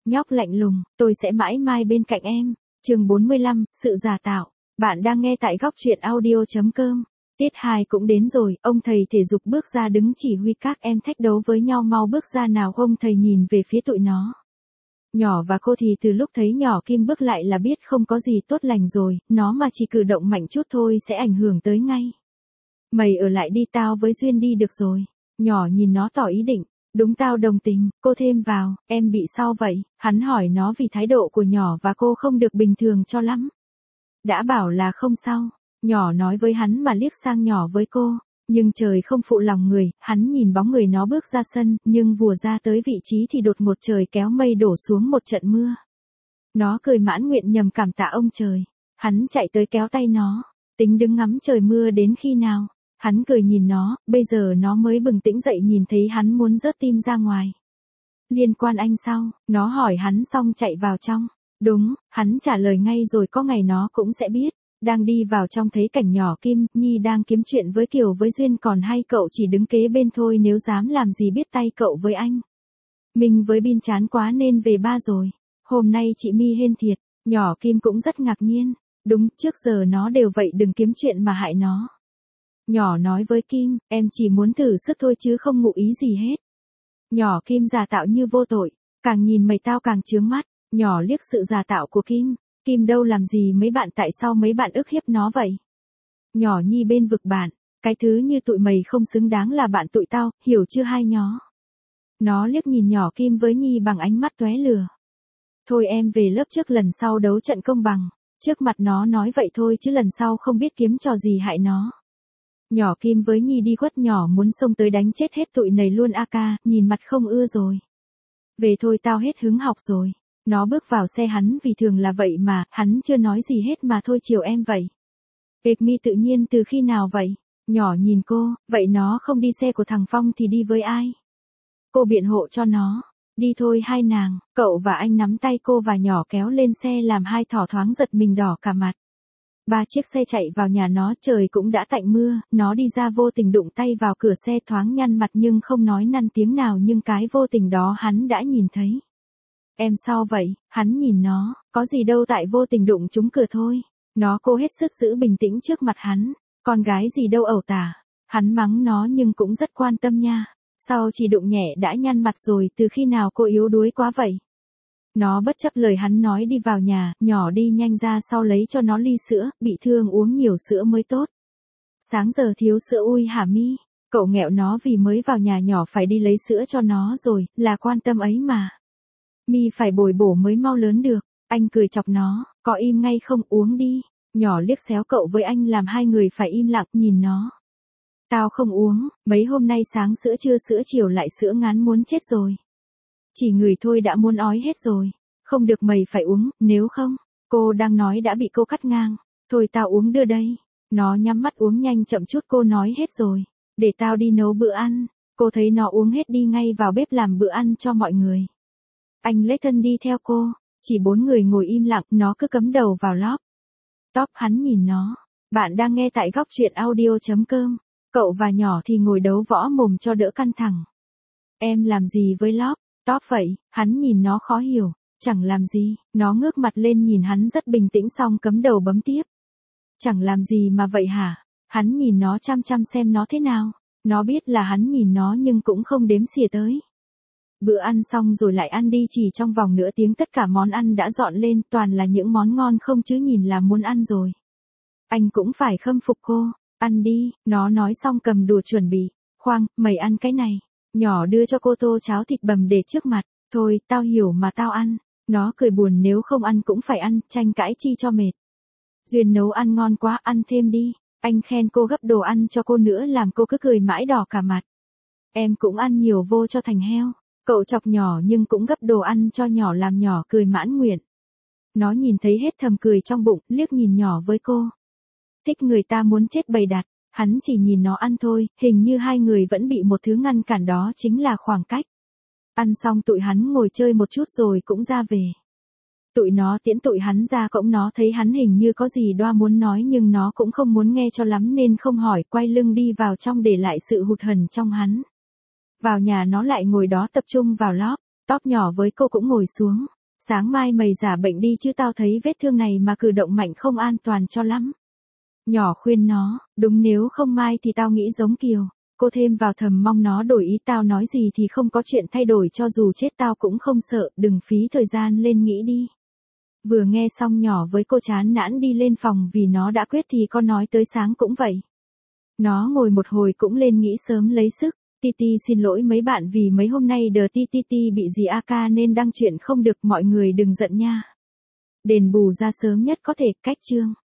Nhóc lạnh lùng, tôi sẽ mãi mãi bên cạnh em. Chương 45, sự giả tạo. Bạn đang nghe tại góc truyện audio.com. Tiết 2 cũng đến rồi, ông thầy thể dục bước ra đứng chỉ huy các em thách đấu với nhau, mau bước ra nào. Ông thầy nhìn về phía tụi nó. Nhỏ và cô thì từ lúc thấy nhỏ Kim bước lại là biết không có gì tốt lành rồi, nó mà chỉ cử động mạnh chút thôi sẽ ảnh hưởng tới ngay. Mày ở lại đi, tao với Duyên đi được rồi. Nhỏ nhìn nó tỏ ý định. Đúng, tao đồng tình, cô thêm vào. Em bị sao vậy? Hắn hỏi nó vì thái độ của nhỏ và cô không được bình thường cho lắm. Đã bảo là không sao. Nhỏ nói với hắn mà liếc sang nhỏ với cô. Nhưng trời không phụ lòng người, hắn nhìn bóng người nó bước ra sân, nhưng vừa ra tới vị trí thì đột ngột trời kéo mây đổ xuống một trận mưa. Nó cười mãn nguyện nhầm cảm tạ ông trời. Hắn chạy tới kéo tay nó, tính đứng ngắm trời mưa đến khi nào. Hắn cười nhìn nó, bây giờ nó mới bừng tỉnh dậy nhìn thấy hắn muốn rớt tim ra ngoài. Liên quan anh sao? Nó hỏi hắn xong chạy vào trong. Đúng, hắn trả lời ngay rồi, có ngày nó cũng sẽ biết. Đang đi vào trong thấy cảnh nhỏ Kim, Nhi đang kiếm chuyện với Kiều với Duyên, còn hai cậu chỉ đứng kế bên thôi, nếu dám làm gì biết tay cậu với anh. Mình với Bin chán quá nên về ba rồi. Hôm nay chị My hên thiệt, nhỏ Kim cũng rất ngạc nhiên. Đúng, trước giờ nó đều vậy, đừng kiếm chuyện mà hại nó. Nhỏ nói với Kim, em chỉ muốn thử sức thôi chứ không ngụ ý gì hết. Nhỏ Kim giả tạo như vô tội, càng nhìn mày tao càng chướng mắt. Nhỏ liếc sự giả tạo của Kim. Kim đâu làm gì mấy bạn, tại sao mấy bạn ức hiếp nó vậy? Nhỏ Nhi bên vực bạn, cái thứ như tụi mày không xứng đáng là bạn tụi tao, hiểu chưa hai nhó? Nó liếc nhìn nhỏ Kim với Nhi bằng ánh mắt tóe lửa. Thôi em về lớp trước, lần sau đấu trận công bằng. Trước mặt nó nói vậy thôi chứ lần sau không biết kiếm trò gì hại nó. Nhỏ Kim với Nhi đi khuất, nhỏ muốn xông tới đánh chết hết tụi này luôn. AK, nhìn mặt không ưa rồi. Về thôi, tao hết hứng học rồi. Nó bước vào xe hắn vì thường là vậy mà, hắn chưa nói gì hết mà thôi chiều em vậy. My tự nhiên từ khi nào vậy? Nhỏ nhìn cô, vậy nó không đi xe của thằng Phong thì đi với ai? Cô biện hộ cho nó. Đi thôi hai nàng, cậu và anh nắm tay cô và nhỏ kéo lên xe làm hai thỏ thoáng giật mình đỏ cả mặt. 3 chiếc xe chạy vào nhà nó, trời cũng đã tạnh mưa, nó đi ra vô tình đụng tay vào cửa xe, thoáng nhăn mặt nhưng không nói năn tiếng nào, nhưng cái vô tình đó hắn đã nhìn thấy. Em sao vậy? Hắn nhìn nó, có gì đâu, tại vô tình đụng trúng cửa thôi. Nó cố hết sức giữ bình tĩnh trước mặt hắn, con gái gì đâu ẩu tả. Hắn mắng nó nhưng cũng rất quan tâm nha. Sao chỉ đụng nhẹ đã nhăn mặt rồi, từ khi nào cô yếu đuối quá vậy? Nó bất chấp lời hắn nói đi vào nhà, nhỏ đi nhanh ra sau lấy cho nó ly sữa, bị thương uống nhiều sữa mới tốt. Sáng giờ thiếu sữa ui hả My? Cậu nghẹo nó vì mới vào nhà, nhỏ phải đi lấy sữa cho nó rồi, là quan tâm ấy mà. My phải bồi bổ mới mau lớn được. Anh cười chọc nó, có im ngay không, uống đi. Nhỏ liếc xéo cậu với anh làm hai người phải im lặng nhìn nó. Tao không uống, mấy hôm nay sáng sữa trưa sữa chiều lại sữa ngán muốn chết rồi. Chỉ ngửi thôi đã muốn ói hết rồi. Không được, mày phải uống, nếu không. Cô đang nói đã bị cô cắt ngang. Thôi tao uống đưa đây. Nó nhắm mắt uống nhanh chậm chút, cô nói hết rồi. Để tao đi nấu bữa ăn. Cô thấy nó uống hết đi ngay vào bếp làm bữa ăn cho mọi người. Anh lấy thân đi theo cô. Chỉ 4 người ngồi im lặng, nó cứ cắm đầu vào lóp. Top, hắn nhìn nó. Bạn đang nghe tại góc truyện audio.com. Cậu và nhỏ thì ngồi đấu võ mồm cho đỡ căng thẳng. Em làm gì với lóp? Top vậy, hắn nhìn nó khó hiểu. Chẳng làm gì, nó ngước mặt lên nhìn hắn rất bình tĩnh xong cắm đầu bấm tiếp. Chẳng làm gì mà vậy hả? Hắn nhìn nó chăm chăm xem nó thế nào. Nó biết là hắn nhìn nó nhưng cũng không đếm xỉa tới. Bữa ăn xong rồi lại ăn đi, chỉ trong vòng nửa tiếng tất cả món ăn đã dọn lên, toàn là những món ngon không chứ nhìn là muốn ăn rồi. Anh cũng phải khâm phục cô, ăn đi, nó nói xong cầm đũa chuẩn bị. Khoan, mày ăn cái này. Nhỏ đưa cho cô tô cháo thịt bằm để trước mặt. Thôi, tao hiểu mà, tao ăn. Nó cười buồn, nếu không ăn cũng phải ăn, tranh cãi chi cho mệt. Duyên nấu ăn ngon quá, ăn thêm đi. Anh khen cô, gấp đồ ăn cho cô nữa làm cô cứ cười mãi đỏ cả mặt. Em cũng ăn nhiều vô cho thành heo. Cậu chọc nhỏ nhưng cũng gấp đồ ăn cho nhỏ làm nhỏ cười mãn nguyện. Nó nhìn thấy hết thầm cười trong bụng, liếc nhìn nhỏ với cô. Thích người ta muốn chết bày đặt, hắn chỉ nhìn nó ăn thôi, hình như hai người vẫn bị một thứ ngăn cản, đó chính là khoảng cách. Ăn xong tụi hắn ngồi chơi một chút rồi cũng ra về. Tụi nó tiễn tụi hắn ra cổng, nó thấy hắn hình như có gì đoa muốn nói nhưng nó cũng không muốn nghe cho lắm nên không hỏi, quay lưng đi vào trong để lại sự hụt hẫng trong hắn. Vào nhà nó lại ngồi đó tập trung vào lóp, Top nhỏ với cô cũng ngồi xuống. Sáng mai mày giả bệnh đi chứ tao thấy vết thương này mà cử động mạnh không an toàn cho lắm. Nhỏ khuyên nó, đúng nếu không mai thì tao nghĩ giống Kiều. Cô thêm vào thầm mong nó đổi ý, tao nói gì thì không có chuyện thay đổi, cho dù chết tao cũng không sợ, đừng phí thời gian lên nghĩ đi. Vừa nghe xong nhỏ với cô chán nản đi lên phòng vì nó đã quyết thì con nói tới sáng cũng vậy. Nó ngồi một hồi cũng lên nghĩ sớm lấy sức. Titi xin lỗi mấy bạn vì mấy hôm nay đờ Titi bị dì AK nên đăng chuyện không được, mọi người đừng giận nha. Đền bù ra sớm nhất có thể, cách chương.